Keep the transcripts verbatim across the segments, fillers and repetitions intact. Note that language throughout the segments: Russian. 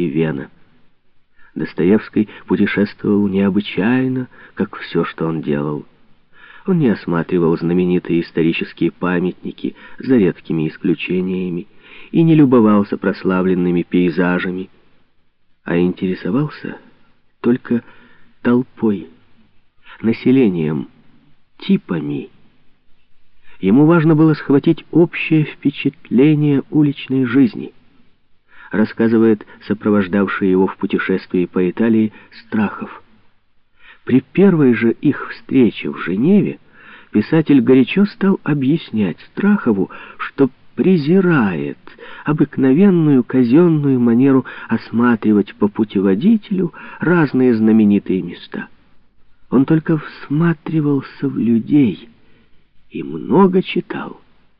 и Вена. Достоевский путешествовал необычайно, как все, что он делал. Он не осматривал знаменитые исторические памятники, за редкими исключениями, и не любовался прославленными пейзажами, а интересовался только толпой, населением, типами. Ему важно было схватить общее впечатление уличной жизни. Рассказывает сопровождавший его в путешествии по Италии Страхов. При первой же их встрече в Женеве писатель горячо стал объяснять Страхову, что презирает обыкновенную казенную манеру осматривать по путеводителю разные знаменитые места. Он только всматривался в людей и много читал.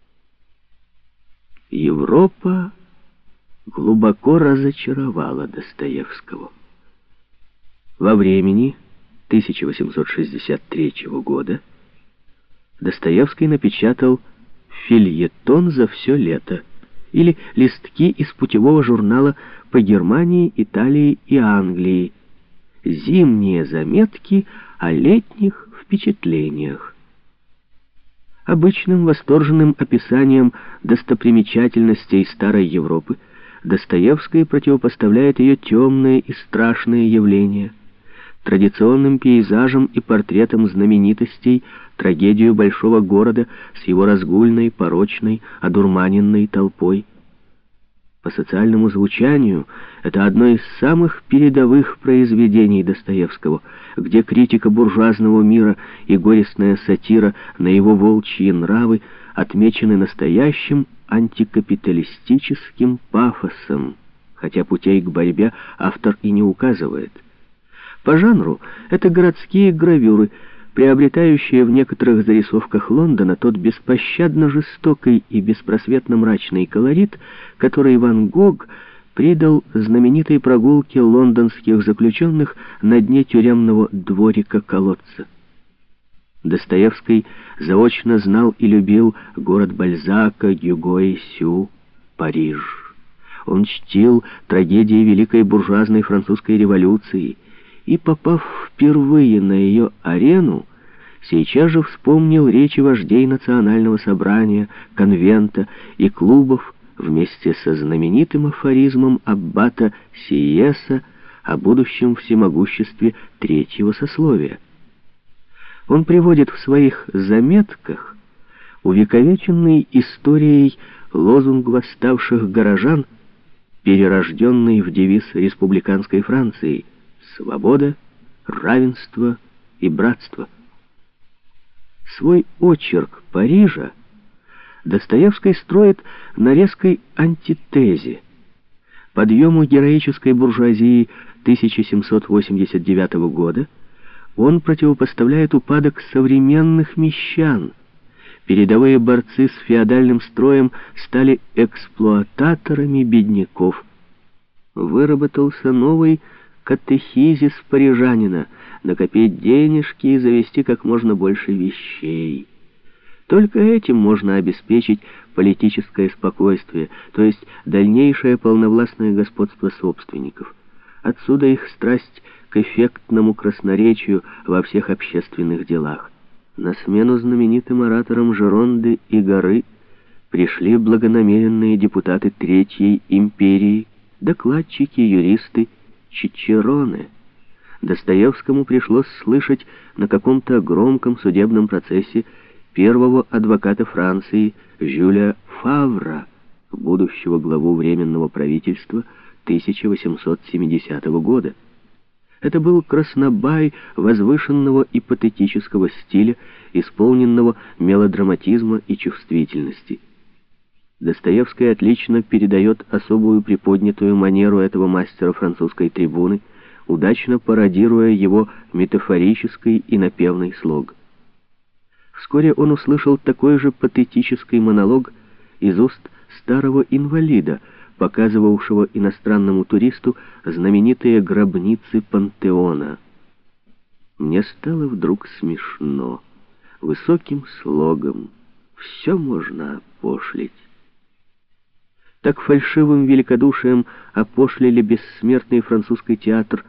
Европа глубоко разочаровала Достоевского. Во времени тысяча восемьсот шестьдесят третьего года Достоевский напечатал «Фельетон за все лето» или листки из путевого журнала по Германии, Италии и Англии, зимние заметки о летних впечатлениях. Обычным восторженным описанием достопримечательностей старой Европы Достоевский противопоставляет ее темные и страшные явления, традиционным пейзажам и портретам знаменитостей трагедию большого города с его разгульной, порочной, одурманенной толпой. По социальному звучанию это одно из самых передовых произведений Достоевского, где критика буржуазного мира и горестная сатира на его волчьи нравы отмечены настоящим антикапиталистическим пафосом, хотя путей к борьбе автор и не указывает. По жанру это городские гравюры, приобретающие в некоторых зарисовках Лондона тот беспощадно жестокий и беспросветно мрачный колорит, который Ван Гог придал знаменитой прогулке лондонских заключенных на дне тюремного дворика-колодца. Достоевский заочно знал и любил город Бальзака, Гюго и Сю, Париж. Он чтил трагедии великой буржуазной французской революции и, попав впервые на ее арену, сейчас же вспомнил речи вождей национального собрания, конвента и клубов вместе со знаменитым афоризмом аббата Сиеса о будущем всемогуществе третьего сословия. Он приводит в своих заметках увековеченный историей лозунг восставших горожан, перерожденный в девиз республиканской Франции: «Свобода, равенство и братство». Свой очерк Парижа Достоевский строит на резкой антитезе, подъему героической буржуазии тысяча семьсот восемьдесят девятого года. Он противопоставляет упадок современных мещан. Передовые борцы с феодальным строем стали эксплуататорами бедняков. Выработался новый катехизис парижанина: накопить денежки и завести как можно больше вещей. Только этим можно обеспечить политическое спокойствие, то есть дальнейшее полновластное господство собственников. Отсюда их страсть к эффектному красноречию во всех общественных делах. На смену знаменитым ораторам Жеронды и Горы пришли благонамеренные депутаты Третьей империи, докладчики, юристы, чичероны. Достоевскому пришлось слышать на каком-то громком судебном процессе первого адвоката Франции Жюля Фавра, будущего главу Временного правительства тысяча восемьсот семидесятого года. Это был краснобай возвышенного и патетического стиля, исполненного мелодраматизма и чувствительности. Достоевский отлично передает особую приподнятую манеру этого мастера французской трибуны, удачно пародируя его метафорический и напевный слог. Вскоре он услышал такой же патетический монолог из уст старого инвалида, показывавшего иностранному туристу знаменитые гробницы Пантеона. Мне стало вдруг смешно. Высоким слогом все можно опошлить. так фальшивым великодушием опошлили бессмертный французский театр,